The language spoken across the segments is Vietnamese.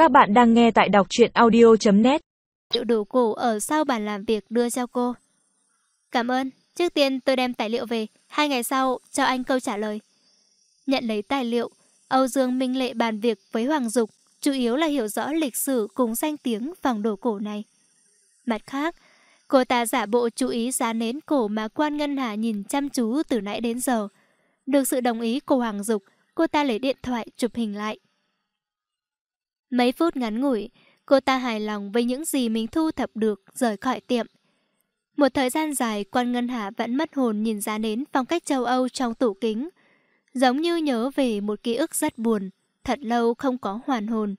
Các bạn đang nghe tại đọc truyện audio.net. Liệu đồ cổ ở sau bàn làm việc đưa cho cô. Cảm ơn, trước tiên tôi đem tài liệu về, 2 ngày sau cho anh câu trả lời. Nhận lấy tài liệu, Âu Dương Minh Lệ bàn việc với Hoàng Dục, chủ yếu là hiểu rõ lịch sử cùng danh tiếng phòng đồ cổ này. Mặt khác, cô ta giả bộ chú ý giá nến cổ mà Quan Ngân Hà nhìn chăm chú từ nãy đến giờ. Được sự đồng ý của Hoàng Dục, cô ta lấy điện thoại chụp hình lại. Mấy phút ngắn ngủi, cô ta hài lòng với những gì mình thu thập được, rời khỏi tiệm. Một thời gian dài, Quan Ngân Hà vẫn mất hồn nhìn giá nến phong cách châu Âu trong tủ kính. Giống như nhớ về một ký ức rất buồn, thật lâu không có hoàn hồn.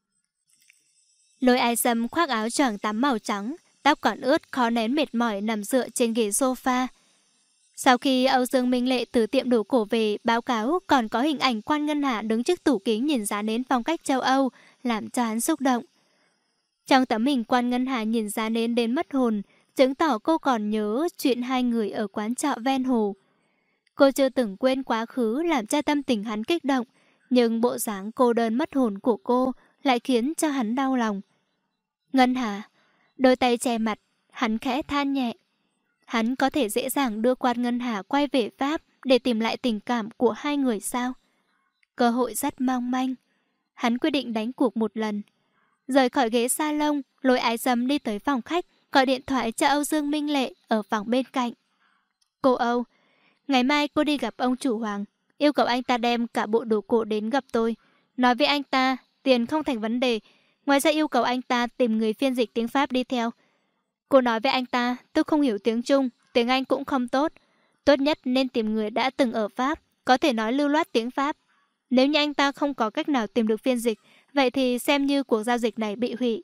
Lôi Ai Sâm khoác áo choàng tắm màu trắng, tóc còn ướt khó nén mệt mỏi nằm dựa trên ghế sofa. Sau khi Âu Dương Minh Lệ từ tiệm đồ cổ về báo cáo còn có hình ảnh Quan Ngân Hà đứng trước tủ kính nhìn giá nến phong cách châu Âu, làm cho hắn xúc động. Trong tấm hình Quan Ngân Hà nhìn giá nến đến mất hồn, chứng tỏ cô còn nhớ chuyện hai người ở quán trọ ven hồ. Cô chưa từng quên quá khứ làm cho tâm tình hắn kích động, nhưng bộ dáng cô đơn mất hồn của cô lại khiến cho hắn đau lòng. Ngân Hà, đôi tay che mặt, hắn khẽ than nhẹ. Hắn có thể dễ dàng đưa Quan Ngân Hà quay về Pháp để tìm lại tình cảm của hai người sao? Cơ hội rất mong manh. Hắn quyết định đánh cuộc một lần. Rời khỏi ghế salon, Lôi Ái Sâm đi tới phòng khách, gọi điện thoại cho Âu Dương Minh Lệ ở phòng bên cạnh. Cô Âu, ngày mai cô đi gặp ông chủ Hoàng, yêu cầu anh ta đem cả bộ đồ cổ đến gặp tôi. Nói với anh ta, tiền không thành vấn đề. Ngoài ra yêu cầu anh ta tìm người phiên dịch tiếng Pháp đi theo. Cô nói với anh ta, tôi không hiểu tiếng Trung, tiếng Anh cũng không tốt. Tốt nhất nên tìm người đã từng ở Pháp, có thể nói lưu loát tiếng Pháp. Nếu như anh ta không có cách nào tìm được phiên dịch, vậy thì xem như cuộc giao dịch này bị hủy.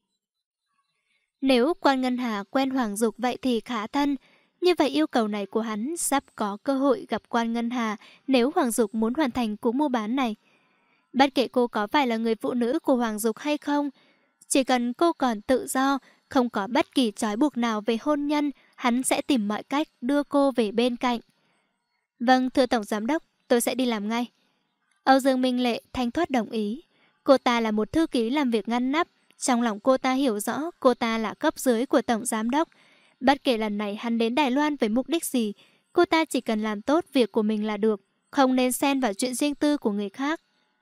Nếu Quan Ngân Hà quen Hoàng Dục vậy thì khá thân. Như vậy yêu cầu này của hắn sắp có cơ hội gặp Quan Ngân Hà nếu Hoàng Dục muốn hoàn thành cuộc mua bán này. Bất kể cô có phải là người phụ nữ của Hoàng Dục hay không, chỉ cần cô còn tự do, không có bất kỳ trói buộc nào về hôn nhân, hắn sẽ tìm mọi cách đưa cô về bên cạnh. Vâng, thưa Tổng Giám đốc, tôi sẽ đi làm ngay. Âu Dương Minh Lệ thanh thoát đồng ý. Cô ta là một thư ký làm việc ngăn nắp. Trong lòng cô ta hiểu rõ cô ta là cấp dưới của Tổng Giám đốc. Bất kể lần này hắn đến Đài Loan với mục đích gì, cô ta chỉ cần làm tốt việc của mình là được, không nên xen vào chuyện riêng tư của người khác.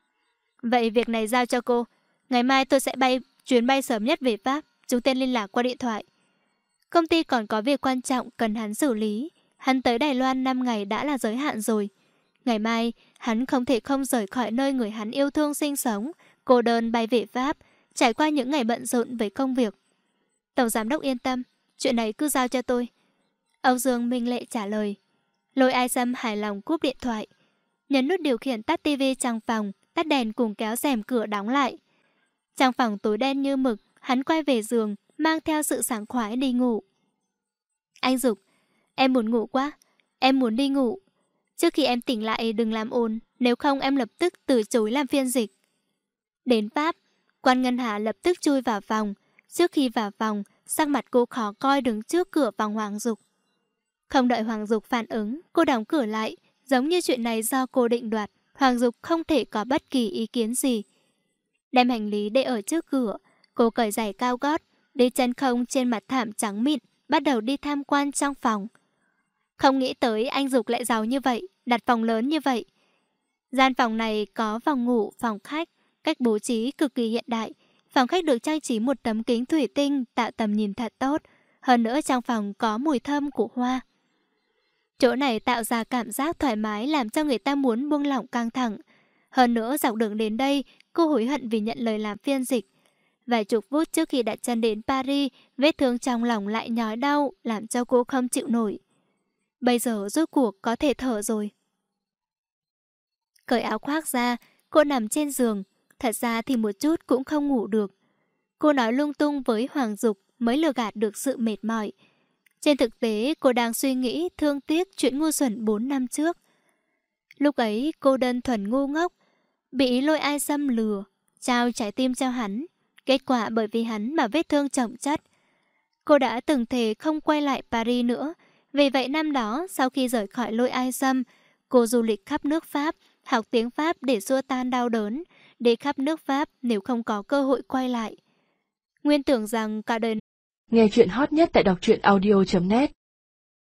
Vậy việc này giao cho cô. Ngày mai tôi sẽ chuyến bay sớm nhất về Pháp. Chúng tên liên lạc qua điện thoại. Công ty còn có việc quan trọng cần hắn xử lý. Hắn tới Đài Loan 5 ngày đã là giới hạn rồi. Ngày mai, hắn không thể không rời khỏi nơi người hắn yêu thương sinh sống, cô đơn bay về Pháp, trải qua những ngày bận rộn với công việc. Tổng Giám đốc yên tâm, chuyện này cứ giao cho tôi. Âu Dương Minh Lệ trả lời. Lôi Ai Sâm hài lòng cúp điện thoại. Nhấn nút điều khiển tắt tivi trong phòng, tắt đèn cùng kéo rèm cửa đóng lại. Trong phòng tối đen như mực, hắn quay về giường, mang theo sự sảng khoái đi ngủ. Anh Dục, em buồn ngủ quá, em muốn đi ngủ. Trước khi em tỉnh lại đừng làm ồn, nếu không em lập tức từ chối làm phiên dịch. Đến Pháp, Quan Ngân Hà lập tức chui vào phòng. Trước khi vào phòng, sắc mặt cô khó coi đứng trước cửa phòng Hoàng Dục. Không đợi Hoàng Dục phản ứng, cô đóng cửa lại, giống như chuyện này do cô định đoạt. Hoàng Dục không thể có bất kỳ ý kiến gì. Đem hành lý để ở trước cửa, cô cởi giày cao gót, đi chân không trên mặt thảm trắng mịn, bắt đầu đi tham quan trong phòng. Không nghĩ tới anh Dục lại giàu như vậy, đặt phòng lớn như vậy. Gian phòng này có phòng ngủ, phòng khách, cách bố trí cực kỳ hiện đại. Phòng khách được trang trí một tấm kính thủy tinh tạo tầm nhìn thật tốt. Hơn nữa trong phòng có mùi thơm của hoa. Chỗ này tạo ra cảm giác thoải mái làm cho người ta muốn buông lỏng căng thẳng. Hơn nữa dọc đường đến đây, cô hối hận vì nhận lời làm phiên dịch. Vài chục phút trước khi đặt chân đến Paris, vết thương trong lòng lại nhói đau, làm cho cô không chịu nổi. Bây giờ rốt cuộc có thể thở rồi. Cởi áo khoác ra, cô nằm trên giường. Thật ra thì một chút cũng không ngủ được. Cô nói lung tung với Hoàng Dục mới lừa gạt được sự mệt mỏi. Trên thực tế, cô đang suy nghĩ thương tiếc chuyện ngu xuẩn 4 năm trước. Lúc ấy, cô đơn thuần ngu ngốc, bị Lôi Ai Sâm lừa, trao trái tim cho hắn. Kết quả bởi vì hắn mà vết thương chồng chất. Cô đã từng thề không quay lại Paris nữa. Vì vậy năm đó, sau khi rời khỏi Lôi Ai Sâm, cô du lịch khắp nước Pháp, học tiếng Pháp để xua tan đau đớn, đi khắp nước Pháp nếu không có cơ hội quay lại. Nguyên tưởng rằng cả đời. Nghe chuyện hot nhất tại đọc truyện audio.net